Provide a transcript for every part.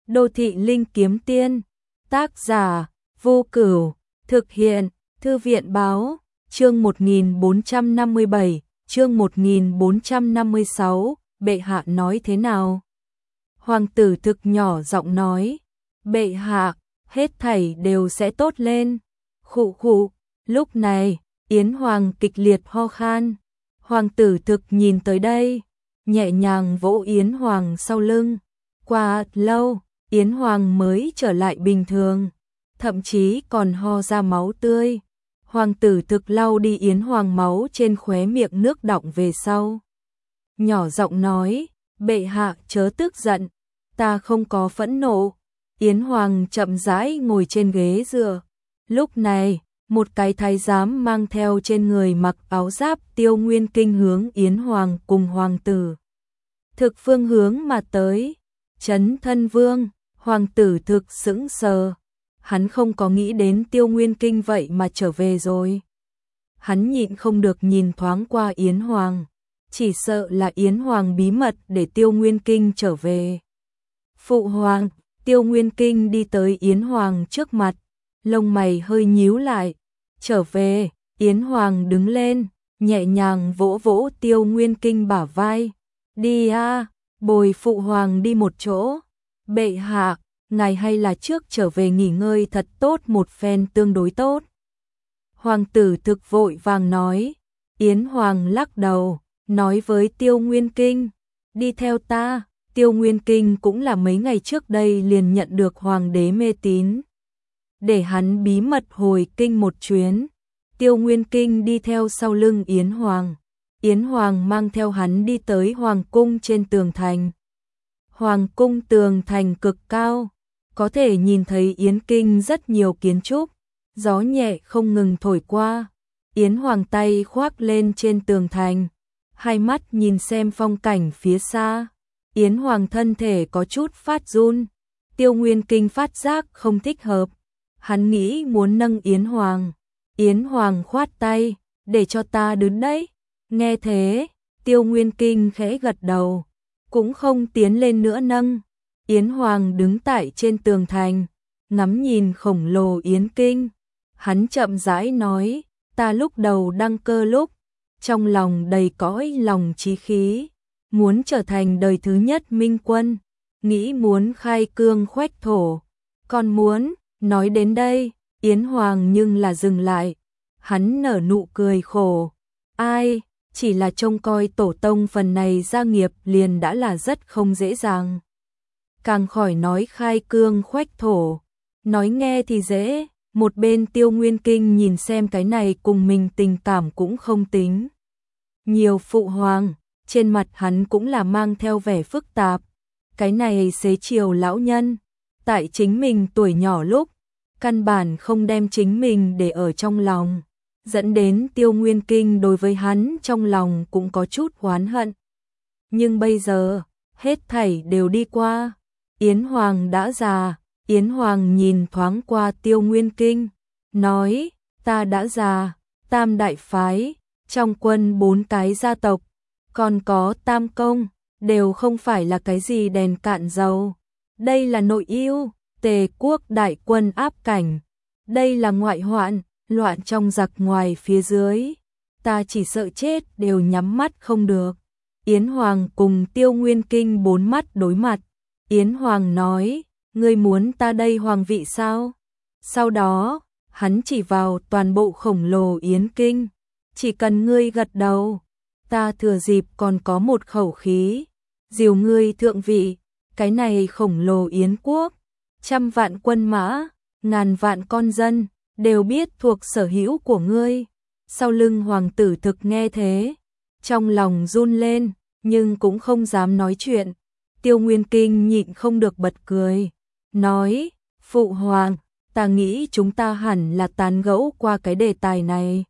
Đô thị linh kiếm tiên, tác giả, Vô Cửu, thực hiện, Thư viện báo, chương 1457, chương 1456, bệ hạ nói thế nào? Hoàng tử thực nhỏ giọng nói, bệ hạ, hết thảy đều sẽ tốt lên. Khụ khụ, lúc này, Yến Hoàng kịch liệt ho khan. Hoàng tử thực nhìn tới đây, nhẹ nhàng vỗ Yến Hoàng sau lưng. Qua lâu, Yến Hoàng mới trở lại bình thường, thậm chí còn ho ra máu tươi. Hoàng tử thực lau đi Yến Hoàng máu trên khóe miệng nước đọng về sau. Nhỏ giọng nói, bệ hạ chớ tức giận, ta không có phẫn nộ. Yến Hoàng chậm rãi ngồi trên ghế dựa. Lúc này, một cái thái giám mang theo trên người mặc áo giáp Tiêu Nguyên Kinh hướng Yến Hoàng cùng hoàng tử thực phương hướng mà tới. Chấn Thân Vương, hoàng tử thực sững sờ. Hắn không có nghĩ đến Tiêu Nguyên Kinh vậy mà trở về rồi. Hắn nhịn không được nhìn thoáng qua Yến Hoàng, chỉ sợ là Yến Hoàng bí mật để Tiêu Nguyên Kinh trở về. Phụ hoàng, Tiêu Nguyên Kinh đi tới Yến Hoàng trước mặt, lông mày hơi nhíu lại. Trở về, Yến Hoàng đứng lên, nhẹ nhàng vỗ vỗ Tiêu Nguyên Kinh bả vai. Đi a, bồi phụ hoàng đi một chỗ. Bệ hạ, ngài hay là trước trở về nghỉ ngơi thật tốt một phen tương đối tốt. Hoàng tử thực vội vàng nói. Yến Hoàng lắc đầu, nói với Tiêu Nguyên Kinh, đi theo ta. Tiêu Nguyên Kinh cũng là mấy ngày trước đây liền nhận được hoàng đế mê tín, để hắn bí mật hồi kinh một chuyến. Tiêu Nguyên Kinh đi theo sau lưng Yến Hoàng. Yến Hoàng mang theo hắn đi tới hoàng cung trên tường thành. Hoàng cung tường thành cực cao, có thể nhìn thấy Yến Kinh rất nhiều kiến trúc, gió nhẹ không ngừng thổi qua. Yến Hoàng tay khoác lên trên tường thành, hai mắt nhìn xem phong cảnh phía xa. Yến Hoàng thân thể có chút phát run. Tiêu Nguyên Kinh phát giác không thích hợp, hắn nghĩ muốn nâng Yến Hoàng. Yến Hoàng khoát tay, để cho ta đứng đấy. Nghe thế, Tiêu Nguyên Kinh khẽ gật đầu, cũng không tiến lên nữa nâng. Yến Hoàng đứng tại trên tường thành, ngắm nhìn khổng lồ Yến Kinh. Hắn chậm rãi nói, ta lúc đầu đăng cơ lúc, trong lòng đầy cõi lòng chí khí, muốn trở thành đời thứ nhất minh quân, nghĩ muốn khai cương khoách thổ. Còn muốn, nói đến đây, Yến Hoàng nhưng là dừng lại. Hắn nở nụ cười khổ. Ai, chỉ là trông coi tổ tông phần này gia nghiệp liền đã là rất không dễ dàng. Càng khỏi nói khai cương khoách thổ. Nói nghe thì dễ, một bên Tiêu Nguyên Kinh nhìn xem cái này cùng mình tình cảm cũng không tính. Nhiều phụ hoàng, trên mặt hắn cũng là mang theo vẻ phức tạp. Cái này xế chiều lão nhân, tại chính mình tuổi nhỏ lúc, căn bản không đem chính mình để ở trong lòng, dẫn đến Tiêu Nguyên Kinh đối với hắn trong lòng cũng có chút oán hận. Nhưng bây giờ, hết thảy đều đi qua, Yến Hoàng đã già. Yến Hoàng nhìn thoáng qua Tiêu Nguyên Kinh, nói, ta đã già, tam đại phái, trong quân 4 cái gia tộc, còn có tam công, đều không phải là cái gì đèn cạn dầu. Đây là nội ưu, Tề quốc đại quân áp cảnh. Đây là ngoại hoạn, loạn trong giặc ngoài phía dưới. Ta chỉ sợ chết đều nhắm mắt không được. Yến Hoàng cùng Tiêu Nguyên Kinh 4 mắt đối mặt. Yến Hoàng nói, ngươi muốn ta đây hoàng vị sao? Sau đó, hắn chỉ vào toàn bộ khổng lồ Yến Kinh. Chỉ cần ngươi gật đầu, ta thừa dịp còn có một khẩu khí, dìu ngươi thượng vị. Cái này khổng lồ Yến quốc, 100 vạn quân mã, ngàn vạn con dân, đều biết thuộc sở hữu của ngươi. Sau lưng hoàng tử thực nghe thế, trong lòng run lên, nhưng cũng không dám nói chuyện. Tiêu Nguyên Kinh nhịn không được bật cười, nói, phụ hoàng, ta nghĩ chúng ta hẳn là tán gẫu qua cái đề tài này.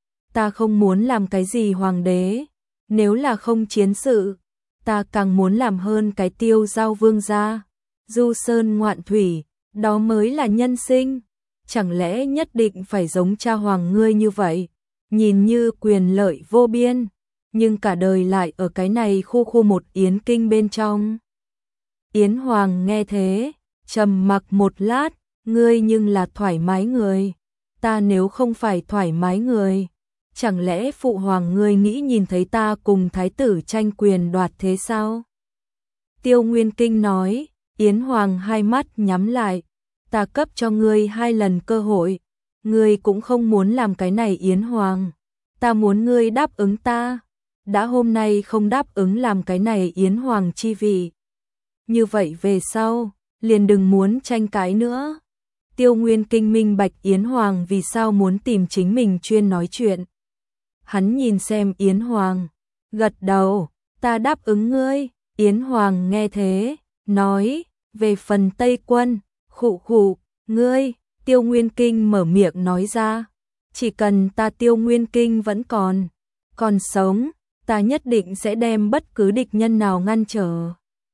Ta không muốn làm cái gì hoàng đế, nếu là không chiến sự, ta càng muốn làm hơn cái Tiêu giao vương gia. Du sơn ngoạn thủy, đó mới là nhân sinh. Chẳng lẽ nhất định phải giống cha hoàng ngươi như vậy, nhìn như quyền lợi vô biên, nhưng cả đời lại ở cái này khu một Yến Kinh bên trong. Yến Hoàng nghe thế, Trầm mặc một lát, ngươi nhưng là thoải mái người. Ta nếu không phải thoải mái người, chẳng lẽ phụ hoàng ngươi nghĩ nhìn thấy ta cùng thái tử tranh quyền đoạt thế sao? Tiêu Nguyên Kinh nói, Yến Hoàng hai mắt nhắm lại, ta cấp cho ngươi 2 lần cơ hội, ngươi cũng không muốn làm cái này Yến Hoàng, ta muốn ngươi đáp ứng ta, đã hôm nay không đáp ứng làm cái này Yến Hoàng chi vị. Như vậy về sau, liền đừng muốn tranh cãi nữa. Tiêu Nguyên Kinh minh bạch Yến Hoàng vì sao muốn tìm chính mình chuyên nói chuyện. Hắn nhìn xem Yến Hoàng, gật đầu, ta đáp ứng ngươi. Yến Hoàng nghe thế, nói, về phần Tây Quân, khụ khụ, ngươi, Tiêu Nguyên Kinh mở miệng nói ra, chỉ cần ta Tiêu Nguyên Kinh vẫn còn sống, ta nhất định sẽ đem bất cứ địch nhân nào ngăn trở.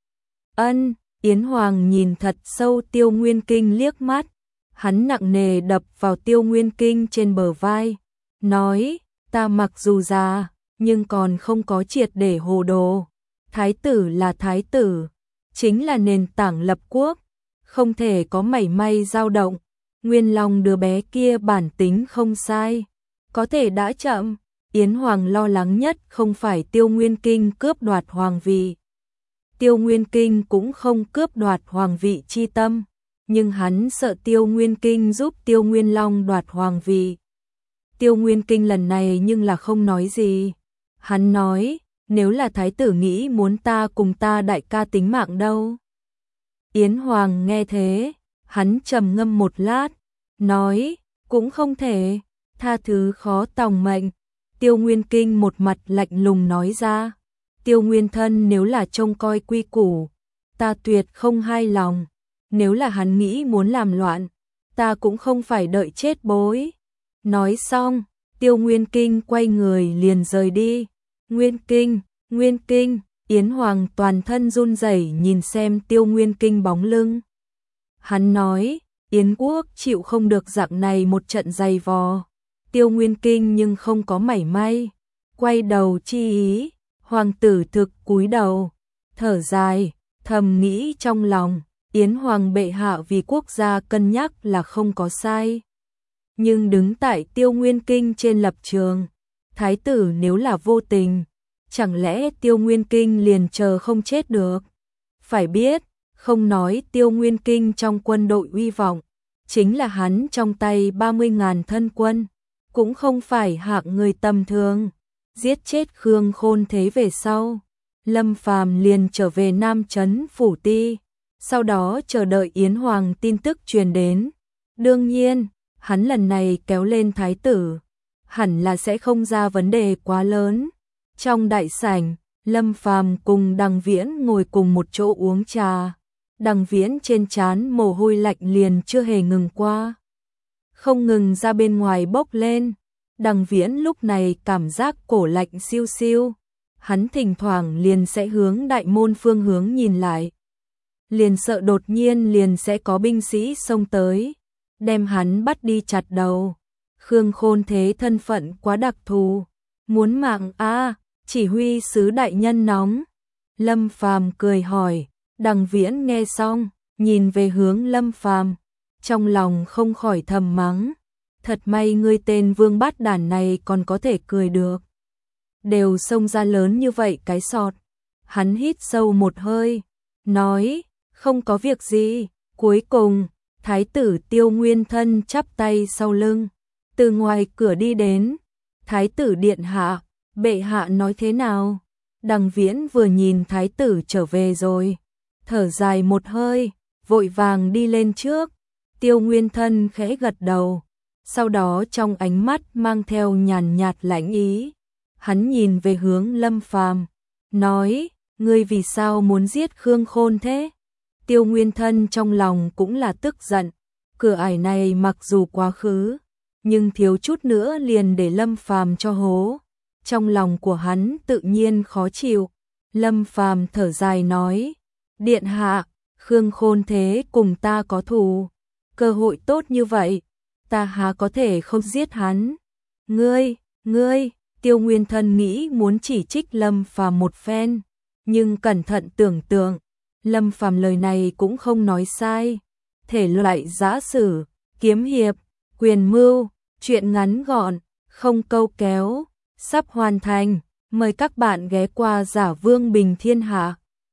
Ân, Yến Hoàng nhìn thật sâu Tiêu Nguyên Kinh liếc mắt, hắn nặng nề đập vào Tiêu Nguyên Kinh trên bờ vai, nói, ta mặc dù già, nhưng còn không có triệt để hồ đồ. Thái tử là thái tử, chính là nền tảng lập quốc, không thể có mảy may dao động. Nguyên Long đứa bé kia bản tính không sai, có thể đã chậm. Yến Hoàng lo lắng nhất không phải Tiêu Nguyên Kinh cướp đoạt hoàng vị. Tiêu Nguyên Kinh cũng không cướp đoạt hoàng vị chi tâm, nhưng hắn sợ Tiêu Nguyên Kinh giúp Tiêu Nguyên Long đoạt hoàng vị. Tiêu Nguyên Kinh lần này nhưng là không nói gì. Hắn nói, nếu là thái tử nghĩ muốn ta cùng ta đại ca tính mạng đâu. Yến Hoàng nghe thế, hắn trầm ngâm một lát, nói, cũng không thể, tha thứ khó tòng mệnh. Tiêu Nguyên Kinh một mặt lạnh lùng nói ra, Tiêu Nguyên Thân nếu là trông coi quy củ, ta tuyệt không hài lòng, nếu là hắn nghĩ muốn làm loạn, ta cũng không phải đợi chết bối. Nói xong, Tiêu Nguyên Kinh quay người liền rời đi. Nguyên Kinh, Yến Hoàng toàn thân run rẩy nhìn xem Tiêu Nguyên Kinh bóng lưng. Hắn nói, Yến quốc chịu không được dạng này một trận dày vò. Tiêu Nguyên Kinh nhưng không có mảy may quay đầu chi ý, hoàng tử thực cúi đầu, thở dài, thầm nghĩ trong lòng, Yến Hoàng bệ hạ vì quốc gia cân nhắc là không có sai. Nhưng đứng tại Tiêu Nguyên Kinh trên lập trường, thái tử nếu là vô tình, chẳng lẽ Tiêu Nguyên Kinh liền chờ không chết được? Phải biết, không nói Tiêu Nguyên Kinh trong quân đội uy vọng, chính là hắn trong tay 30.000 thân quân, cũng không phải hạng người tầm thường. Giết chết Khương Khôn Thế về sau, Lâm Phàm liền trở về Nam Trấn Phủ Ti, sau đó chờ đợi Yến Hoàng tin tức truyền đến. Đương nhiên, hắn lần này kéo lên thái tử, hẳn là sẽ không ra vấn đề quá lớn. Trong đại sảnh, Lâm Phàm cùng Đằng Viễn ngồi cùng một chỗ uống trà. Đằng Viễn trên trán mồ hôi lạnh liền chưa hề ngừng qua, không ngừng ra bên ngoài bốc lên. Đằng Viễn lúc này cảm giác cổ lạnh siêu siêu, hắn thỉnh thoảng liền sẽ hướng đại môn phương hướng nhìn lại, liền sợ đột nhiên liền sẽ có binh sĩ xông tới, đem hắn bắt đi chặt đầu. Khương Khôn Thế thân phận quá đặc thù, muốn mạng a, chỉ huy sứ đại nhân nóng. Lâm Phàm cười hỏi. Đằng Viễn nghe xong, nhìn về hướng Lâm Phàm, trong lòng không khỏi thầm mắng, thật may ngươi tên vương bát đản này còn có thể cười được. Đều xông ra lớn như vậy cái sọt. Hắn hít sâu một hơi, nói, không có việc gì. Cuối cùng, thái tử Tiêu Nguyên Thân chắp tay sau lưng, từ ngoài cửa đi đến. Thái tử điện hạ, bệ hạ nói thế nào? Đằng Viễn vừa nhìn thái tử trở về rồi, thở dài một hơi, vội vàng đi lên trước. Tiêu Nguyên Thân khẽ gật đầu, sau đó trong ánh mắt mang theo nhàn nhạt lãnh ý. Hắn nhìn về hướng Lâm Phàm, nói, ngươi vì sao muốn giết Khương Khôn thế? Tiêu Nguyên Thân trong lòng cũng là tức giận, cửa ải này mặc dù quá khứ, nhưng thiếu chút nữa liền để Lâm Phàm cho hố. Trong lòng của hắn tự nhiên khó chịu. Lâm Phàm thở dài nói, điện hạ, Khương Khôn Thế cùng ta có thù, cơ hội tốt như vậy, ta há có thể không giết hắn. Ngươi, Tiêu Nguyên Thân nghĩ muốn chỉ trích Lâm Phàm một phen, nhưng cẩn thận tưởng tượng, Lâm Phàm lời này cũng không nói sai. Thể loại giã sử, kiếm hiệp, quyền mưu, truyện ngắn gọn, không câu kéo, sắp hoàn thành. Mời các bạn ghé qua Giả Vương Bình Thiên Hạ.